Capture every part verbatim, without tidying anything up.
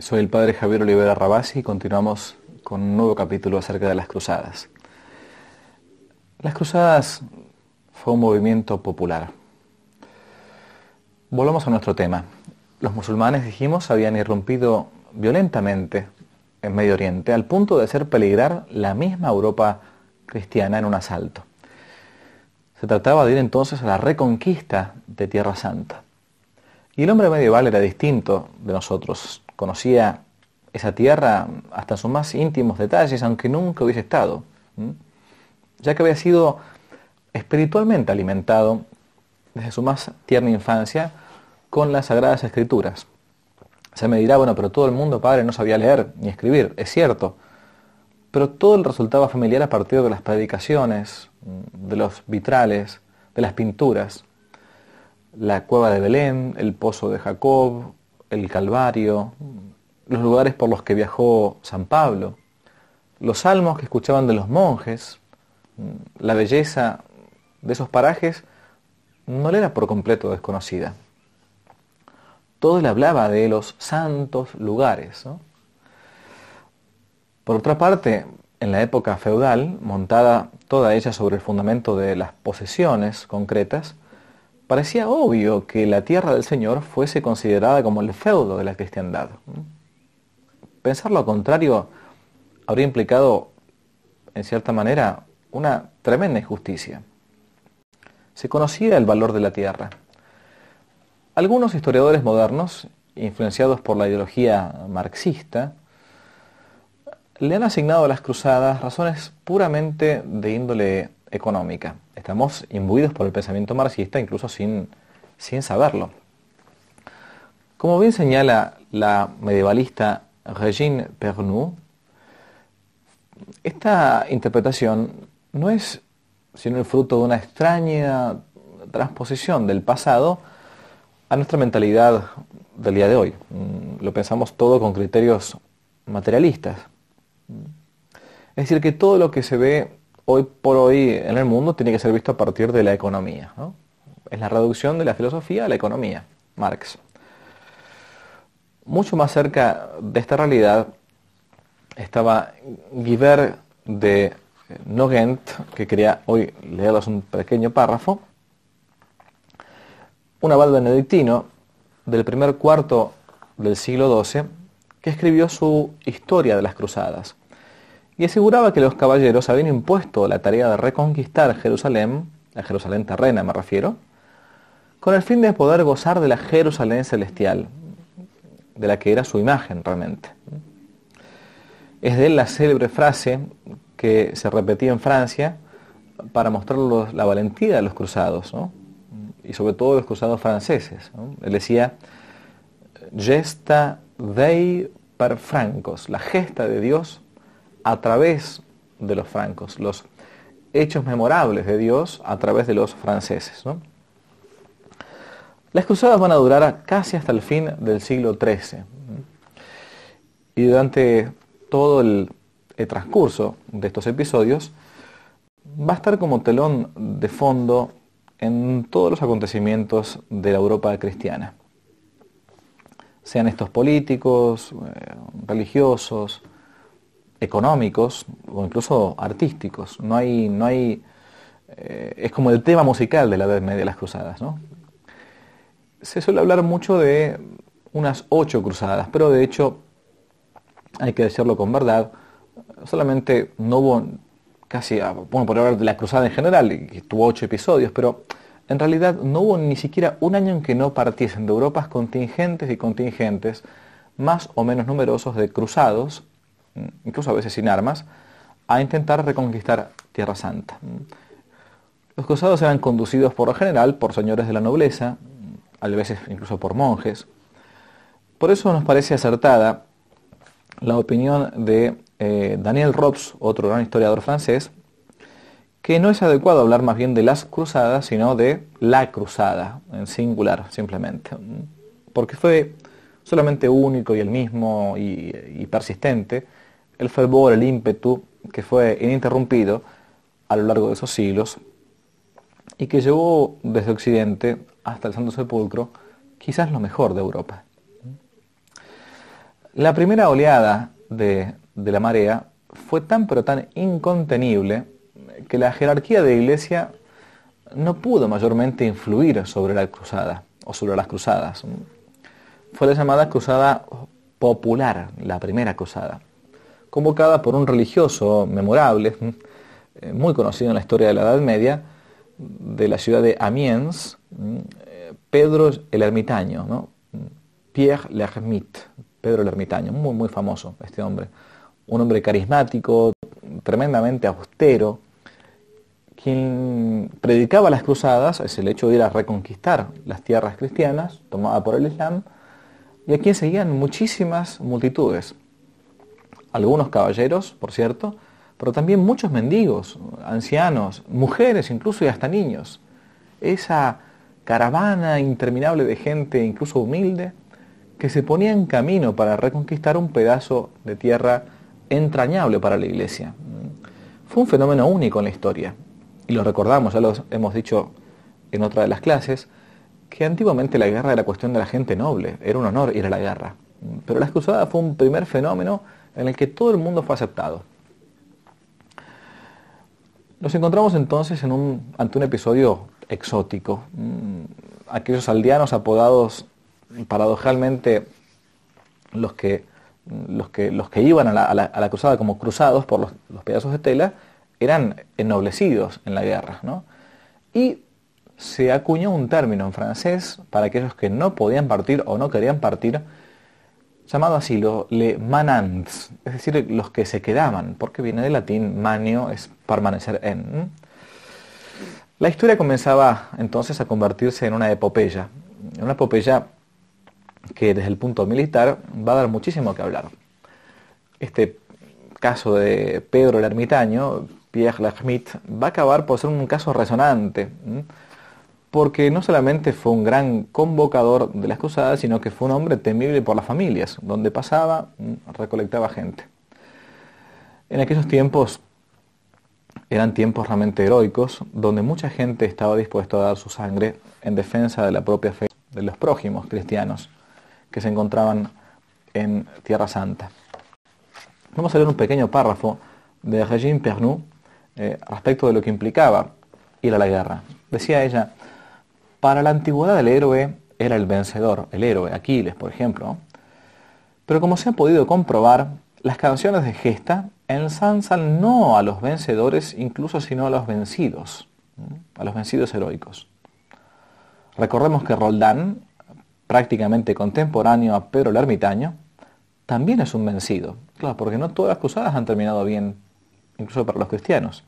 Soy el padre Javier Olivera Rabasi y continuamos con un nuevo capítulo acerca de las cruzadas. Las cruzadas fue un movimiento popular. Volvamos a nuestro tema. Los musulmanes, dijimos, habían irrumpido violentamente en Medio Oriente al punto de hacer peligrar la misma Europa cristiana en un asalto. Se trataba de ir entonces a la reconquista de Tierra Santa. Y el hombre medieval era distinto de nosotros. Conocía esa tierra hasta en sus más íntimos detalles, aunque nunca hubiese estado, ¿m? ya que había sido espiritualmente alimentado desde su más tierna infancia con las Sagradas Escrituras. Se me dirá, bueno, pero todo el mundo, padre, no sabía leer ni escribir. Es cierto, pero todo le resultaba familiar a partir de las predicaciones, de los vitrales, de las pinturas. La cueva de Belén, el pozo de Jacob, el Calvario, los lugares por los que viajó San Pablo, los salmos que escuchaban de los monjes, la belleza de esos parajes no le era por completo desconocida. Todo le hablaba de los santos lugares, ¿no? Por otra parte, en la época feudal, montada toda ella sobre el fundamento de las posesiones concretas, parecía obvio que la tierra del Señor fuese considerada como el feudo de la cristiandad. Pensar lo contrario habría implicado, en cierta manera, una tremenda injusticia. Se conocía el valor de la tierra. Algunos historiadores modernos, influenciados por la ideología marxista, le han asignado a las cruzadas razones puramente de índole económica. Estamos imbuidos por el pensamiento marxista incluso sin, sin saberlo. Como bien señala la medievalista Régine Pernoud, esta interpretación no es sino el fruto de una extraña transposición del pasado a nuestra mentalidad del día de hoy. Lo pensamos todo con criterios materialistas. Es decir, que todo lo que se ve hoy por hoy en el mundo tiene que ser visto a partir de la economía, ¿no? Es la reducción de la filosofía a la economía, Marx. Mucho más cerca de esta realidad estaba Guibert de Nogent, que quería hoy leerles un pequeño párrafo, un abad benedictino del primer cuarto del siglo doce, que escribió su Historia de las Cruzadas, y aseguraba que los caballeros habían impuesto la tarea de reconquistar Jerusalén, la Jerusalén terrena me refiero, con el fin de poder gozar de la Jerusalén celestial, de la que era su imagen realmente. Es de él la célebre frase que se repetía en Francia para mostrar los, la valentía de los cruzados, ¿no? Y sobre todo los cruzados franceses, ¿no? Él decía, gesta Dei per francos, la gesta de Dios a través de los francos, los hechos memorables de Dios a través de los franceses, ¿no? Las cruzadas van a durar casi hasta el fin del siglo trece. Y durante todo el, el transcurso de estos episodios va a estar como telón de fondo en todos los acontecimientos de la Europa cristiana. Sean estos políticos, eh, religiosos, económicos o incluso artísticos. No hay, no hay, eh, es como el tema musical de la Edad Media de las cruzadas, ¿no? Se suele hablar mucho de unas ocho cruzadas, pero de hecho, hay que decirlo con verdad, solamente no hubo casi, bueno, por hablar de la cruzada en general, que tuvo ocho episodios, pero en realidad no hubo ni siquiera un año en que no partiesen de Europas contingentes y contingentes más o menos numerosos de cruzados, incluso a veces sin armas, a intentar reconquistar Tierra Santa. Los cruzados eran conducidos por lo general por señores de la nobleza, a veces incluso por monjes. Por eso nos parece acertada la opinión de eh, Daniel Robs, otro gran historiador francés, que no es adecuado hablar más bien de las cruzadas, sino de la cruzada, en singular, simplemente. Porque fue solamente único y el mismo y, y persistente el fervor, el ímpetu que fue ininterrumpido a lo largo de esos siglos y que llevó desde Occidente hasta el Santo Sepulcro quizás lo mejor de Europa. La primera oleada de, de la marea fue tan pero tan incontenible que la jerarquía de la Iglesia no pudo mayormente influir sobre la cruzada o sobre las cruzadas. Fue la llamada cruzada popular, la primera cruzada, convocada por un religioso memorable, muy conocido en la historia de la Edad Media, de la ciudad de Amiens, Pedro el Ermitaño, ¿no? Pierre l'Ermite, Pedro el Ermitaño, muy muy famoso este hombre, un hombre carismático, tremendamente austero, quien predicaba las cruzadas, es el hecho de ir a reconquistar las tierras cristianas tomadas por el Islam, y a quien seguían muchísimas multitudes, algunos caballeros, por cierto, pero también muchos mendigos, ancianos, mujeres incluso y hasta niños. Esa caravana interminable de gente, incluso humilde, que se ponía en camino para reconquistar un pedazo de tierra entrañable para la Iglesia. Fue un fenómeno único en la historia, y lo recordamos, ya lo hemos dicho en otra de las clases, que antiguamente la guerra era cuestión de la gente noble, era un honor ir a la guerra. Pero la cruzada fue un primer fenómeno en el que todo el mundo fue aceptado. Nos encontramos entonces en un, ante un episodio exótico. Aquellos aldeanos apodados paradojalmente los que, los que, los que iban a la, a, la, a la cruzada como cruzados por los, los pedazos de tela, eran ennoblecidos en la guerra, ¿no? Y se acuñó un término en francés para aquellos que no podían partir o no querían partir, llamado así, los les manants, es decir, los que se quedaban, porque viene del latín manio, es permanecer en. La historia comenzaba entonces a convertirse en una epopeya, una epopeya que desde el punto militar va a dar muchísimo que hablar. Este caso de Pedro el Ermitaño, Pierre l'Ermite, va a acabar por ser un caso resonante, porque no solamente fue un gran convocador de las cruzadas, sino que fue un hombre temible por las familias, donde pasaba, recolectaba gente. En aquellos tiempos eran tiempos realmente heroicos, donde mucha gente estaba dispuesta a dar su sangre en defensa de la propia fe de los prójimos cristianos que se encontraban en Tierra Santa. Vamos a leer un pequeño párrafo de Régine Pernoud eh, respecto de lo que implicaba ir a la guerra. Decía ella: para la antigüedad el héroe era el vencedor, el héroe, Aquiles, por ejemplo. Pero como se ha podido comprobar, las canciones de gesta ensalzan no a los vencedores, incluso sino a los vencidos, a los vencidos heroicos. Recordemos que Roldán, prácticamente contemporáneo a Pedro el Ermitaño, también es un vencido. Claro, porque no todas las cruzadas han terminado bien, incluso para los cristianos.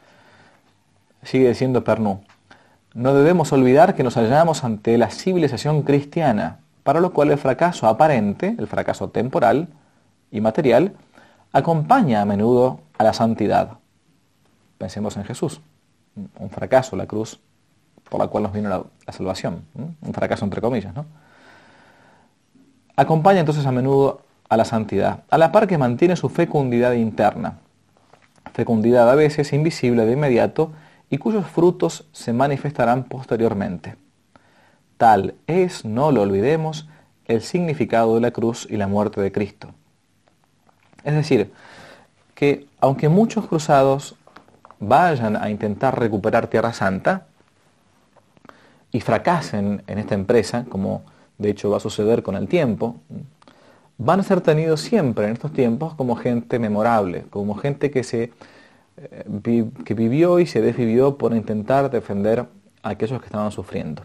Sigue diciendo Pernoud: no debemos olvidar que nos hallamos ante la civilización cristiana, para lo cual el fracaso aparente, el fracaso temporal y material, acompaña a menudo a la santidad. Pensemos en Jesús, un fracaso, la cruz por la cual nos vino la, la salvación, un fracaso entre comillas, ¿no? Acompaña entonces a menudo a la santidad, a la par que mantiene su fecundidad interna, fecundidad a veces invisible de inmediato y cuyos frutos se manifestarán posteriormente. Tal es, no lo olvidemos, el significado de la cruz y la muerte de Cristo. Es decir, que aunque muchos cruzados vayan a intentar recuperar Tierra Santa y fracasen en esta empresa, como de hecho va a suceder con el tiempo, van a ser tenidos siempre en estos tiempos como gente memorable, como gente que se eh, que vivió y se desvivió por intentar defender a aquellos que estaban sufriendo.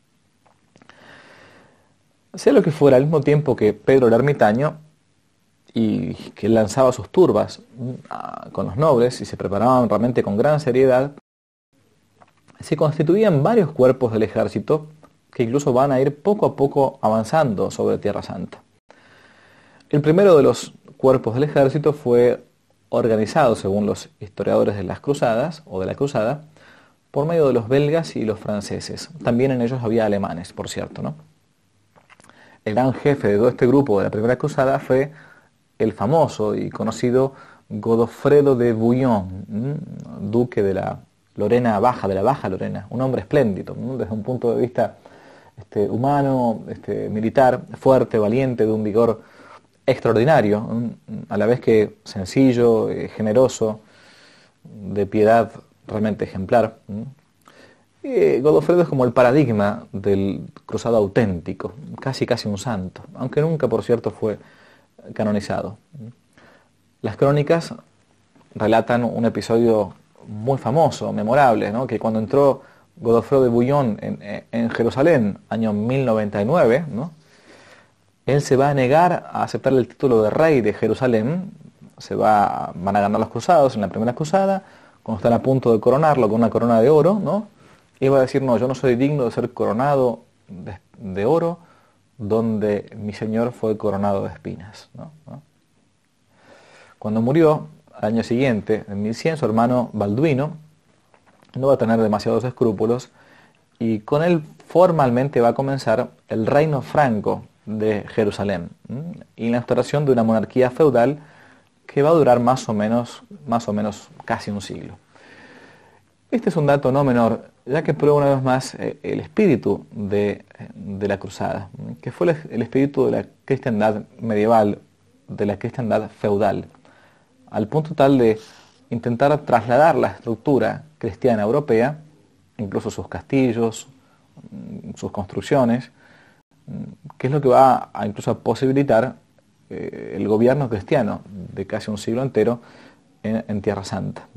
Sea lo que fuera, al mismo tiempo que Pedro el Ermitaño, y que lanzaba sus turbas uh, con los nobles y se preparaban realmente con gran seriedad, se constituían varios cuerpos del ejército que incluso van a ir poco a poco avanzando sobre Tierra Santa. El primero de los cuerpos del ejército fue organizado, según los historiadores de las cruzadas, o de la cruzada, por medio de los belgas y los franceses. También en ellos había alemanes, por cierto, ¿no? El gran jefe de todo este grupo de la primera cruzada fue el famoso y conocido Godofredo de Bouillon, duque de la Lorena Baja, de la Baja Lorena, un hombre espléndido, ¿no? Desde un punto de vista este, humano, este, militar, fuerte, valiente, de un vigor extraordinario, a la vez que sencillo, eh, generoso, de piedad realmente ejemplar. Eh, Godofredo es como el paradigma del cruzado auténtico, casi casi un santo, aunque nunca, por cierto, fue canonizado. Las crónicas relatan un episodio muy famoso, memorable, ¿no? Que cuando entró Godofredo de Bouillon en, en Jerusalén, año mil noventa y nueve, ¿no? Él se va a negar a aceptar el título de rey de Jerusalén. Se va, van a ganar los cruzados en la primera cruzada, cuando están a punto de coronarlo con una corona de oro, ¿no? Y va a decir, no, yo no soy digno de ser coronado de, de oro, donde mi Señor fue coronado de espinas, ¿no? ¿no? Cuando murió, al año siguiente, en mil cien, su hermano Balduino no va a tener demasiados escrúpulos y con él formalmente va a comenzar el reino franco de Jerusalén, ¿m? y la instauración de una monarquía feudal que va a durar más o menos, más o menos casi un siglo. Este es un dato no menor, ya que prueba una vez más eh, el espíritu de, de la cruzada, que fue el, el espíritu de la cristiandad medieval, de la cristiandad feudal, al punto tal de intentar trasladar la estructura cristiana europea, incluso sus castillos, sus construcciones, que es lo que va a incluso a posibilitar eh, el gobierno cristiano de casi un siglo entero en, en Tierra Santa.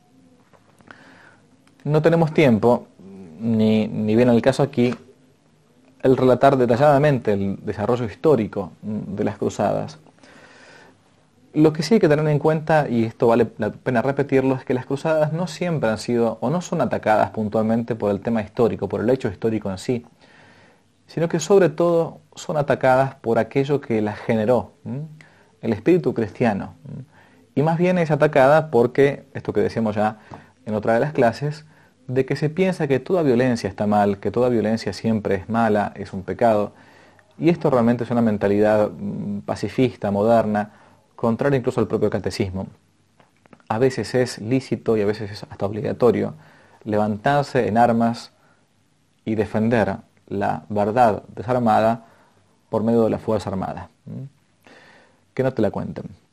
No tenemos tiempo, ni, ni viene el caso aquí, el relatar detalladamente el desarrollo histórico de las cruzadas. Lo que sí hay que tener en cuenta, y esto vale la pena repetirlo, es que las cruzadas no siempre han sido o no son atacadas puntualmente por el tema histórico, por el hecho histórico en sí, sino que sobre todo son atacadas por aquello que las generó, ¿m? el espíritu cristiano. ¿m? Y más bien es atacada porque, esto que decíamos ya en otra de las clases, de que se piensa que toda violencia está mal, que toda violencia siempre es mala, es un pecado, y esto realmente es una mentalidad pacifista, moderna, contraria incluso al propio catecismo. A veces es lícito y a veces es hasta obligatorio levantarse en armas y defender la verdad desarmada por medio de la fuerza armada. Que no te la cuenten.